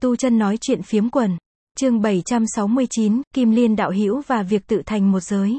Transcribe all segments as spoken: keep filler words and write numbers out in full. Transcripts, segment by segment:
Tu chân nói chuyện phiếm quần. Chương bảy trăm sáu mươi chín, Kim Liên đạo hữu và việc tự thành một giới.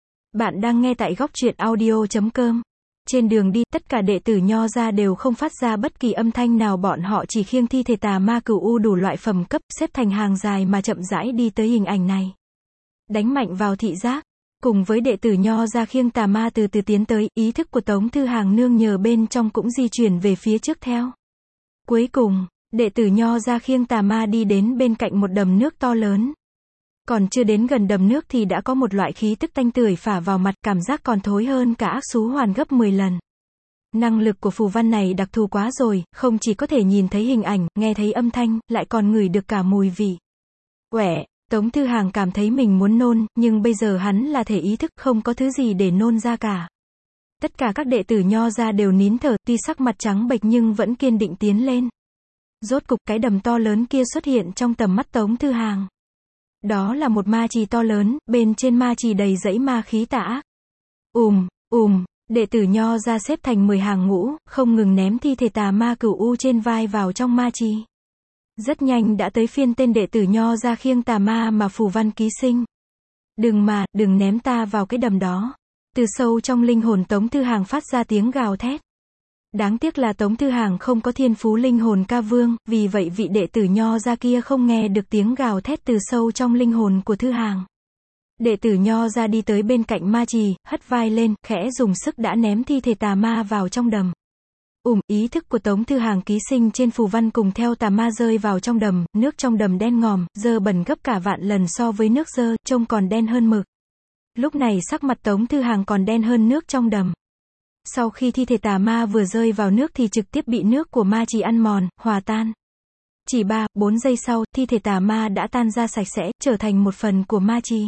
Bạn đang nghe tại góc truyện audio chấm com. Trên đường đi, tất cả đệ tử Nho gia đều không phát ra bất kỳ âm thanh nào, bọn họ chỉ khiêng thi thể tà ma cửu u đủ loại phẩm cấp, xếp thành hàng dài mà chậm rãi đi tới hình ảnh này. Đánh mạnh vào thị giác. Cùng với đệ tử Nho gia khiêng tà ma từ từ tiến tới, ý thức của Tống Thư Hàng nương nhờ bên trong cũng di chuyển về phía trước theo. Cuối cùng, đệ tử Nho gia khiêng tà ma đi đến bên cạnh một đầm nước to lớn. Còn chưa đến gần đầm nước thì đã có một loại khí tức tanh tưởi phả vào mặt, cảm giác còn thối hơn cả ác xú hoàn gấp mười lần. Năng lực của phù văn này đặc thù quá rồi, không chỉ có thể nhìn thấy hình ảnh, nghe thấy âm thanh, lại còn ngửi được cả mùi vị. Quẻ, Tống Thư Hàng cảm thấy mình muốn nôn, nhưng bây giờ hắn là thể ý thức, không có thứ gì để nôn ra cả. Tất cả các đệ tử Nho gia đều nín thở, tuy sắc mặt trắng bệch nhưng vẫn kiên định tiến lên. Rốt cục cái đầm to lớn kia xuất hiện trong tầm mắt Tống Thư Hàng. Đó là một ma trì to lớn, bên trên ma trì đầy dãy ma khí tà ác. Ùm, ùm, đệ tử Nho gia xếp thành mười hàng ngũ, không ngừng ném thi thể tà ma cửu u trên vai vào trong ma trì. Rất nhanh đã tới phiên tên đệ tử Nho gia khiêng tà ma mà phù văn ký sinh. Đừng mà, đừng ném ta vào cái đầm đó. Từ sâu trong linh hồn Tống Thư Hàng phát ra tiếng gào thét. Đáng tiếc là Tống Thư Hàng không có thiên phú linh hồn ca vương, vì vậy vị đệ tử Nho gia kia không nghe được tiếng gào thét từ sâu trong linh hồn của Thư Hàng. Đệ tử Nho gia đi tới bên cạnh ma trì, hất vai lên, khẽ dùng sức đã ném thi thể tà ma vào trong đầm. Ùm, ý thức của Tống Thư Hàng ký sinh trên phù văn cùng theo tà ma rơi vào trong đầm, nước trong đầm đen ngòm, dơ bẩn gấp cả vạn lần so với nước dơ, trông còn đen hơn mực. Lúc này sắc mặt Tống Thư Hàng còn đen hơn nước trong đầm. Sau khi thi thể tà ma vừa rơi vào nước thì trực tiếp bị nước của ma trì ăn mòn, hòa tan. Chỉ ba, bốn giây sau, thi thể tà ma đã tan ra sạch sẽ, trở thành một phần của ma trì.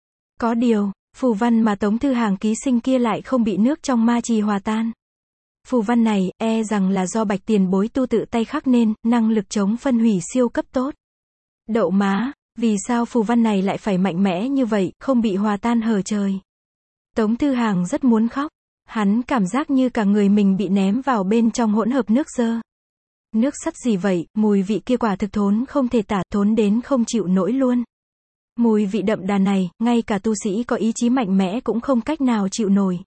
Có điều, phù văn mà Tống Thư Hàng ký sinh kia lại không bị nước trong ma trì hòa tan. Phù văn này, e rằng là do Bạch Tiền Bối tu tự tay khắc nên, năng lực chống phân hủy siêu cấp tốt. Đậu má, vì sao phù văn này lại phải mạnh mẽ như vậy, không bị hòa tan hở trời. Tống Thư Hàng rất muốn khóc. Hắn cảm giác như cả người mình bị ném vào bên trong hỗn hợp nước dơ. Nước sắt gì vậy, mùi vị kia quả thực thốn không thể tả, thốn đến không chịu nổi luôn. Mùi vị đậm đà này, ngay cả tu sĩ có ý chí mạnh mẽ cũng không cách nào chịu nổi.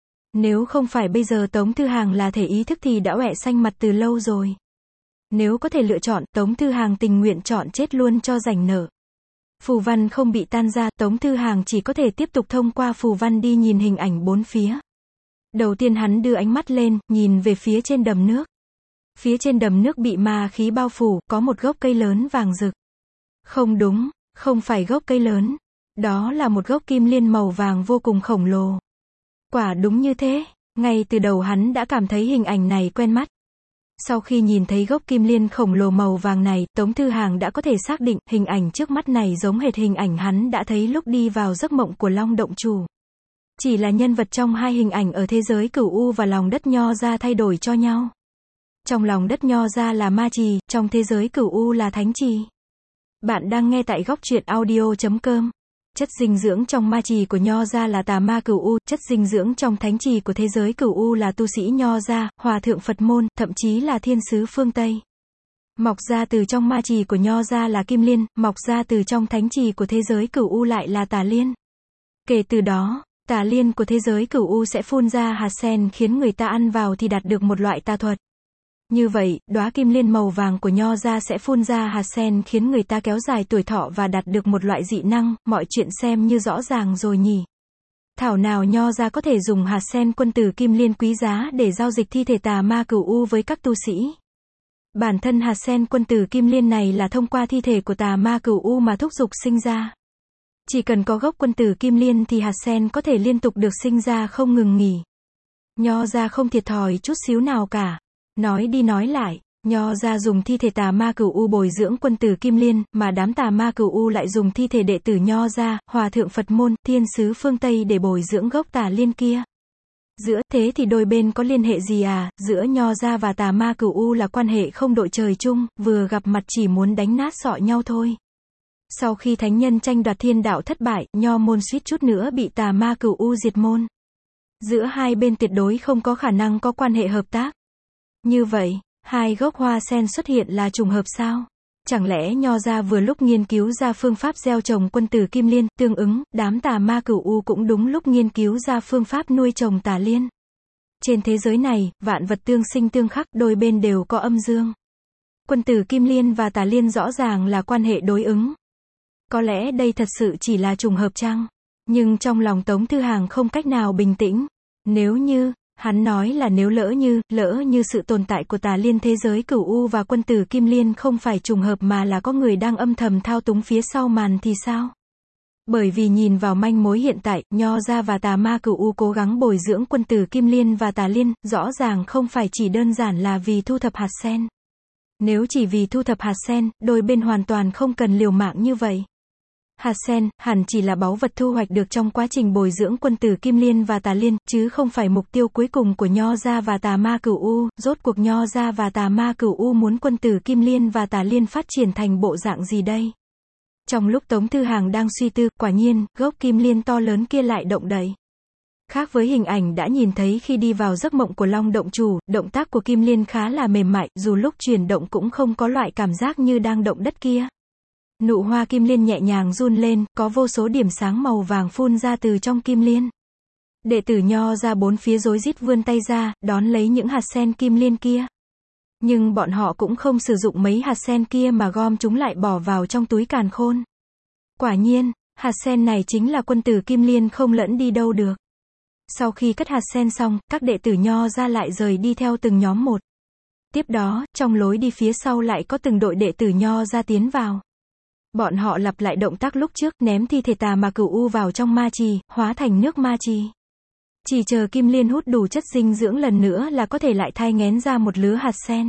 Nếu không phải bây giờ Tống Thư Hàng là thể ý thức thì đã oẹ xanh mặt từ lâu rồi. Nếu có thể lựa chọn, Tống Thư Hàng tình nguyện chọn chết luôn cho rảnh nở. Phù văn không bị tan ra, Tống Thư Hàng chỉ có thể tiếp tục thông qua phù văn đi nhìn hình ảnh bốn phía. Đầu tiên hắn đưa ánh mắt lên, nhìn về phía trên đầm nước. Phía trên đầm nước bị ma khí bao phủ, có một gốc cây lớn vàng rực. Không đúng, không phải gốc cây lớn. Đó là một gốc kim liên màu vàng vô cùng khổng lồ. Quả đúng như thế, ngay từ đầu hắn đã cảm thấy hình ảnh này quen mắt. Sau khi nhìn thấy gốc kim liên khổng lồ màu vàng này, Tống Thư Hàng đã có thể xác định, hình ảnh trước mắt này giống hệt hình ảnh hắn đã thấy lúc đi vào giấc mộng của Long Động Chủ. Chỉ là nhân vật trong hai hình ảnh ở thế giới cửu u và lòng đất Nho gia thay đổi cho nhau. Trong lòng đất Nho gia là ma trì, trong thế giới cửu u là thánh trì. Bạn đang nghe tại góc truyện audio chấm com. Chất dinh dưỡng trong ma trì của Nho gia là tà ma cửu u, chất dinh dưỡng trong thánh trì của thế giới cửu u là tu sĩ Nho gia, hòa thượng Phật môn, thậm chí là thiên sứ phương Tây. Mọc ra từ trong ma trì của Nho gia là kim liên, mọc ra từ trong thánh trì của thế giới cửu u lại là tà liên. Kể từ đó, tà liên của thế giới cửu u sẽ phun ra hạt sen khiến người ta ăn vào thì đạt được một loại tà thuật. Như vậy, đóa kim liên màu vàng của Nho gia sẽ phun ra hạt sen khiến người ta kéo dài tuổi thọ và đạt được một loại dị năng, mọi chuyện xem như rõ ràng rồi nhỉ. Thảo nào Nho gia có thể dùng hạt sen quân tử kim liên quý giá để giao dịch thi thể tà ma cửu u với các tu sĩ. Bản thân hạt sen quân tử kim liên này là thông qua thi thể của tà ma cửu u mà thúc dục sinh ra. Chỉ cần có gốc quân tử kim liên thì hạt sen có thể liên tục được sinh ra không ngừng nghỉ. Nho gia không thiệt thòi chút xíu nào cả. Nói đi nói lại, Nho gia dùng thi thể tà ma cửu u bồi dưỡng quân tử kim liên, mà đám tà ma cửu u lại dùng thi thể đệ tử Nho gia, hòa thượng Phật môn, thiên sứ phương Tây để bồi dưỡng gốc tà liên kia. Giữa thế thì đôi bên có liên hệ gì à? Giữa Nho gia và tà ma cửu u là quan hệ không đội trời chung, vừa gặp mặt chỉ muốn đánh nát sọ nhau thôi. Sau khi thánh nhân tranh đoạt thiên đạo thất bại, Nho môn suýt chút nữa bị tà ma cửu u diệt môn. Giữa hai bên tuyệt đối không có khả năng có quan hệ hợp tác. Như vậy, hai gốc hoa sen xuất hiện là trùng hợp sao? Chẳng lẽ Nho gia vừa lúc nghiên cứu ra phương pháp gieo trồng quân tử kim liên, tương ứng, đám tà ma cửu u cũng đúng lúc nghiên cứu ra phương pháp nuôi trồng tà liên. Trên thế giới này, vạn vật tương sinh tương khắc, đôi bên đều có âm dương. Quân tử kim liên và tà liên rõ ràng là quan hệ đối ứng. Có lẽ đây thật sự chỉ là trùng hợp chăng? Nhưng trong lòng Tống Thư Hàng không cách nào bình tĩnh. Nếu như, hắn nói là nếu lỡ như, lỡ như sự tồn tại của tà liên thế giới cửu u và quân tử kim liên không phải trùng hợp mà là có người đang âm thầm thao túng phía sau màn thì sao? Bởi vì nhìn vào manh mối hiện tại, Nho gia và tà ma cửu u cố gắng bồi dưỡng quân tử kim liên và tà liên, rõ ràng không phải chỉ đơn giản là vì thu thập hạt sen. Nếu chỉ vì thu thập hạt sen, đôi bên hoàn toàn không cần liều mạng như vậy. Hạt sen, hẳn chỉ là báu vật thu hoạch được trong quá trình bồi dưỡng quân tử kim liên và tà liên, chứ không phải mục tiêu cuối cùng của Nho gia và tà ma cửu u. Rốt cuộc Nho gia và tà ma cửu u muốn quân tử kim liên và tà liên phát triển thành bộ dạng gì đây? Trong lúc Tống Thư Hàng đang suy tư, quả nhiên, gốc kim liên to lớn kia lại động đậy. Khác với hình ảnh đã nhìn thấy khi đi vào giấc mộng của Long động chủ, động tác của kim liên khá là mềm mại, dù lúc chuyển động cũng không có loại cảm giác như đang động đất kia. Nụ hoa kim liên nhẹ nhàng run lên, có vô số điểm sáng màu vàng phun ra từ trong kim liên. Đệ tử Nho ra bốn phía rối rít vươn tay ra, đón lấy những hạt sen kim liên kia. Nhưng bọn họ cũng không sử dụng mấy hạt sen kia mà gom chúng lại bỏ vào trong túi càn khôn. Quả nhiên, hạt sen này chính là quân tử kim liên không lẫn đi đâu được. Sau khi cất hạt sen xong, các đệ tử Nho ra lại rời đi theo từng nhóm một. Tiếp đó, trong lối đi phía sau lại có từng đội đệ tử Nho ra tiến vào. Bọn họ lặp lại động tác lúc trước, ném thi thể tà ma cửu u vào trong ma trì, hóa thành nước ma trì. Chỉ chờ kim liên hút đủ chất dinh dưỡng lần nữa là có thể lại thai nghén ra một lứa hạt sen.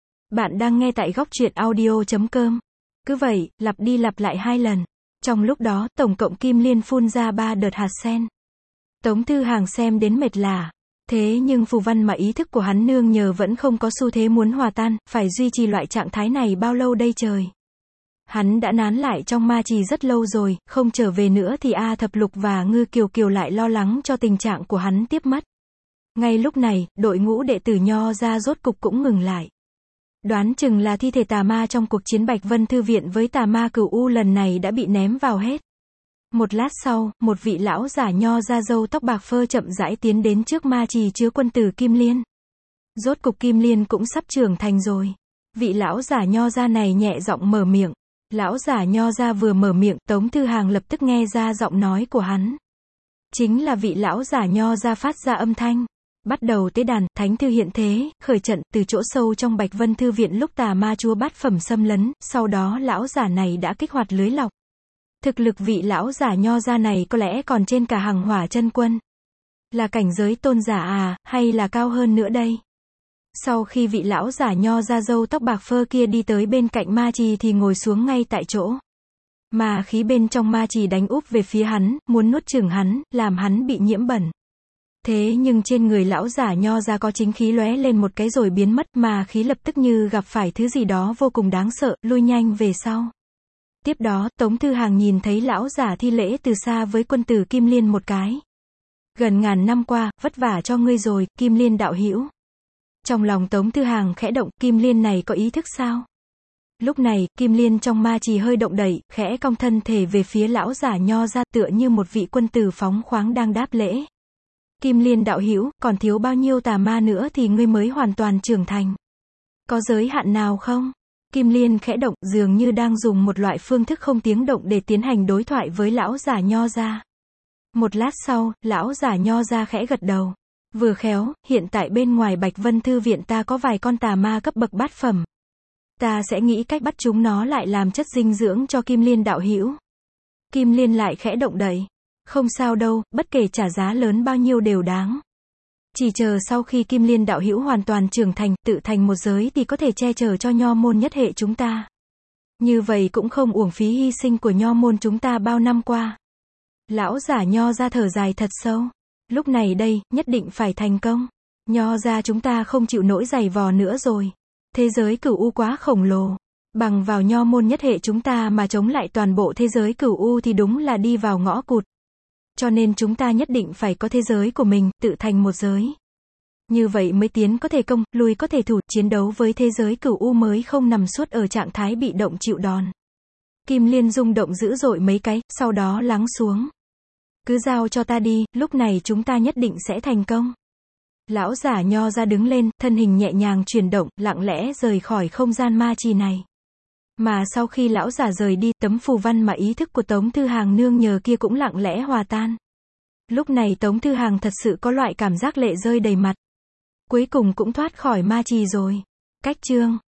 Bạn đang nghe tại góc truyện audio chấm com. Cứ vậy, lặp đi lặp lại hai lần. Trong lúc đó, tổng cộng kim liên phun ra ba đợt hạt sen. Tống Thư Hàng xem đến mệt lả. Thế nhưng phù văn mà ý thức của hắn nương nhờ vẫn không có xu thế muốn hòa tan, phải duy trì loại trạng thái này bao lâu đây trời? Hắn đã nán lại trong ma trì rất lâu rồi, không trở về nữa thì A Thập Lục và Ngư Kiều Kiều lại lo lắng cho tình trạng của hắn tiếp mất. Ngay lúc này, đội ngũ đệ tử Nho ra rốt cục cũng ngừng lại. Đoán chừng là thi thể tà ma trong cuộc chiến Bạch Vân Thư Viện với tà ma cửu u lần này đã bị ném vào hết. Một lát sau, một vị lão giả Nho ra râu tóc bạc phơ chậm rãi tiến đến trước ma trì chứa quân tử kim liên. Rốt cục kim liên cũng sắp trưởng thành rồi. Vị lão giả Nho ra này nhẹ giọng mở miệng. Lão giả Nho ra vừa mở miệng, Tống Thư Hàng lập tức nghe ra giọng nói của hắn. Chính là vị lão giả Nho ra phát ra âm thanh. Bắt đầu tế đàn, thánh thư hiện thế, khởi trận, từ chỗ sâu trong Bạch Vân Thư Viện lúc tà ma chúa bát phẩm xâm lấn, sau đó lão giả này đã kích hoạt lưới lọc. Thực lực vị lão giả Nho ra này có lẽ còn trên cả Hằng Hỏa chân quân. Là cảnh giới tôn giả à, hay là cao hơn nữa đây? Sau khi vị lão giả Nho ra râu tóc bạc phơ kia đi tới bên cạnh ma trì thì ngồi xuống ngay tại chỗ. Mà khí bên trong ma trì đánh úp về phía hắn, muốn nuốt chửng hắn, làm hắn bị nhiễm bẩn. Thế nhưng trên người lão giả Nho ra có chính khí lóe lên một cái rồi biến mất, mà khí lập tức như gặp phải thứ gì đó vô cùng đáng sợ, lui nhanh về sau. Tiếp đó, Tống Thư Hàng nhìn thấy lão giả thi lễ từ xa với quân tử kim liên một cái. Gần ngàn năm qua, vất vả cho ngươi rồi, kim liên đạo hữu. Trong lòng Tống Thư Hàng khẽ động, kim liên này có ý thức sao? Lúc này, kim liên trong ma trì hơi động đẩy, khẽ cong thân thể về phía lão giả Nho ra, tựa như một vị quân tử phóng khoáng đang đáp lễ. Kim liên đạo hữu, còn thiếu bao nhiêu tà ma nữa thì ngươi mới hoàn toàn trưởng thành? Có giới hạn nào không? Kim liên khẽ động, dường như đang dùng một loại phương thức không tiếng động để tiến hành đối thoại với lão giả Nho ra. Một lát sau, lão giả Nho ra khẽ gật đầu. Vừa khéo, hiện tại bên ngoài Bạch Vân Thư Viện ta có vài con tà ma cấp bậc bát phẩm. Ta sẽ nghĩ cách bắt chúng nó lại làm chất dinh dưỡng cho kim liên đạo hữu. Kim liên lại khẽ động đậy. Không sao đâu, bất kể trả giá lớn bao nhiêu đều đáng. Chỉ chờ sau khi kim liên đạo hữu hoàn toàn trưởng thành, tự thành một giới thì có thể che chở cho nho môn nhất hệ chúng ta. Như vậy cũng không uổng phí hy sinh của nho môn chúng ta bao năm qua. Lão giả Nho ra thở dài thật sâu. Lúc này đây, nhất định phải thành công. Nho ra chúng ta không chịu nổi giày vò nữa rồi. Thế giới cửu u quá khổng lồ. Bằng vào nho môn nhất hệ chúng ta mà chống lại toàn bộ thế giới cửu u thì đúng là đi vào ngõ cụt. Cho nên chúng ta nhất định phải có thế giới của mình, tự thành một giới. Như vậy mới tiến có thể công, lui có thể thủ, chiến đấu với thế giới cửu u mới không nằm suốt ở trạng thái bị động chịu đòn. Kim Liên rung động dữ dội mấy cái, sau đó lắng xuống. Cứ giao cho ta đi, lúc này chúng ta nhất định sẽ thành công. Lão giả Nho ra đứng lên, thân hình nhẹ nhàng chuyển động, lặng lẽ rời khỏi không gian ma trì này. Mà sau khi lão giả rời đi, tấm phù văn mà ý thức của Tống Thư Hàng nương nhờ kia cũng lặng lẽ hòa tan. Lúc này Tống Thư Hàng thật sự có loại cảm giác lệ rơi đầy mặt. Cuối cùng cũng thoát khỏi ma trì rồi. Cách chương